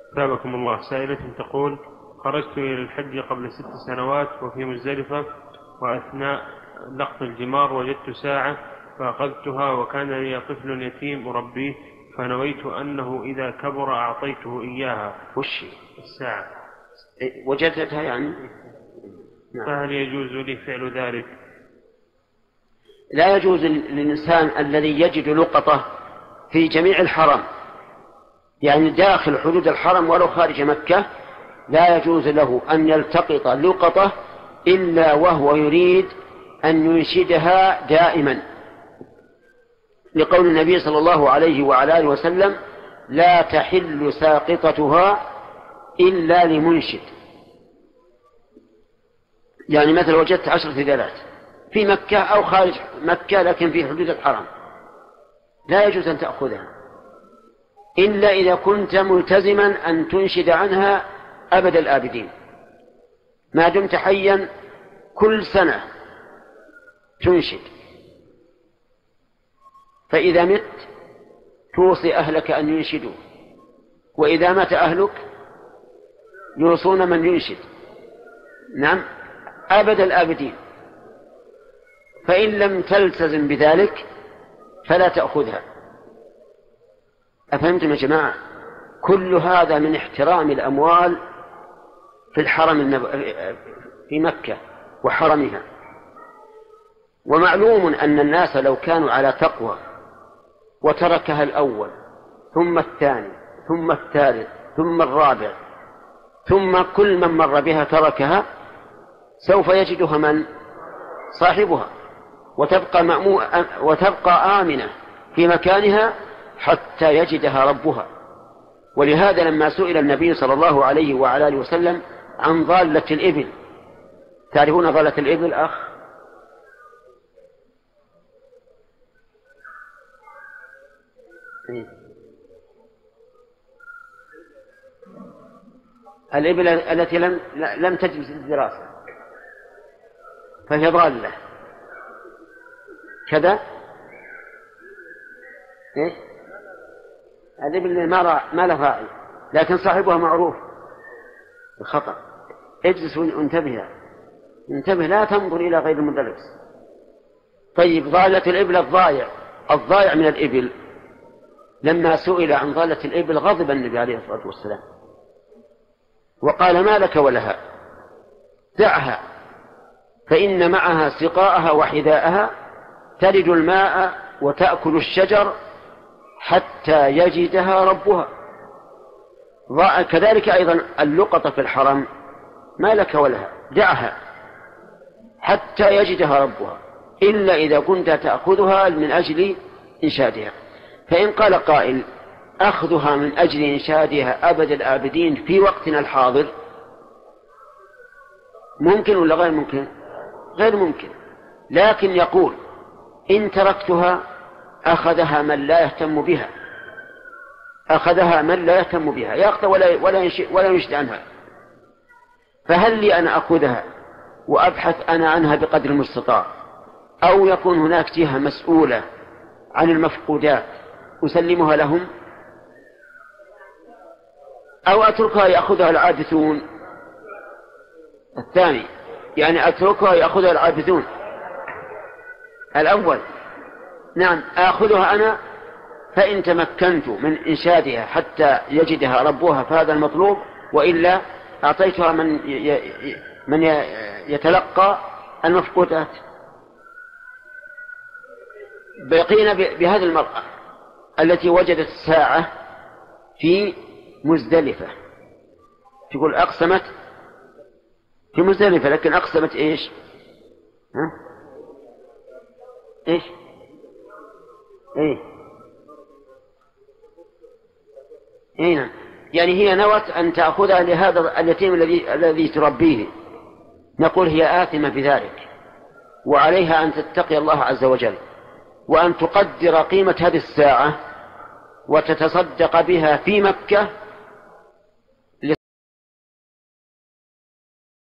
ثابكم الله. سائلة تقول: خرجت إلى الحج قبل 6 سنوات وفي مزدلفة، وأثناء لقط الجمار وجدت ساعة فأخذتها، وكان لي طفل يتيم أربيه، فنويت أنه إذا كبر أعطيته إياها. وش الساعة وجدتها يعني؟ فهل يجوز لي فعل ذلك؟ لا يجوز للإنسان الذي يجد لقطة في جميع الحرم، يعني داخل حدود الحرم ولو خارج مكة، لا يجوز له أن يلتقط لقطة إلا وهو يريد أن ينشدها دائما، لقول النبي صلى الله عليه وعلى آله وسلم: لا تحل ساقطتها إلا لمنشد. يعني مثل وجدت 10 ريالات في مكة أو خارج مكة لكن في حدود الحرم، لا يجوز أن تأخذها إلا إذا كنت ملتزما أن تنشد عنها أبد الآبدين، ما دمت حيا كل سنة تنشد. فإذا مت توصي أهلك أن ينشدوا، وإذا مات أهلك يوصون من ينشد، نعم، أبد الآبدين. فإن لم تلتزم بذلك فلا تأخذها. أفهمتم يا جماعة؟ كل هذا من احترام الأموال في الحرم في مكة وحرمها. ومعلوم أن الناس لو كانوا على تقوى وتركها الأول ثم الثاني ثم الثالث ثم الرابع ثم كل من مر بها تركها، سوف يجدها من صاحبها وتبقى آمنة في مكانها حتى يجدها ربها. ولهذا لما سئل النبي صلى الله عليه وعلى آله وسلم عن ضالة الإبل، تعرفون ضالة الإبل أخ؟ الإبل التي لم تجلس الدراسة فهي ضالة كذا. إيش؟ الإبل ما له راعي لكن صاحبها معروف بالخطأ. اجلس وانتبه، لا تنظر إلى غير المدرس. طيب، ضالة الإبل الضايع من الإبل. لما سئل عن ضالة الإبل غضب النبي عليه الصلاة والسلام وقال: ما لك ولها؟ دعها، فإن معها سقاءها وحذاءها، تلد الماء وتأكل الشجر حتى يجدها ربها. كذلك أيضا اللقطة في الحرم ما لك ولها، دعها حتى يجدها ربها، إلا إذا كنت تأخذها من أجل إنشادها. فإن قال قائل: أخذها من أجل إنشادها أبد الآبدين في وقتنا الحاضر، ممكن ولا غير ممكن؟ غير ممكن. لكن يقول: إن تركتها أخذها من لا يهتم بها، يأخذ ولا ينشد عنها. فهل لي أنا أخذها وأبحث أنا عنها بقدر المستطاع، أو يكون هناك جهة مسؤولة عن المفقودات أسلمها لهم، أو أتركها يأخذها العابثون؟ الثاني، يعني أتركها يأخذها العابثون. الأول، نعم، آخذها أنا، فإن تمكنت من إنشادها حتى يجدها ربها فهذا المطلوب، وإلا أعطيتها من يتلقى المفقودات. بقينا بهذه المرأة التي وجدت الساعة في مزدلفة، تقول أقسمت في مزدلفة، لكن أقسمت إيش؟ إيش؟ إيه؟ يعني هي نوت أن تأخذها لهذا اليتيم الذي تربيه. نقول هي آثمة بذلك، وعليها أن تتقي الله عز وجل، وأن تقدر قيمة هذه الساعة وتتصدق بها في مكة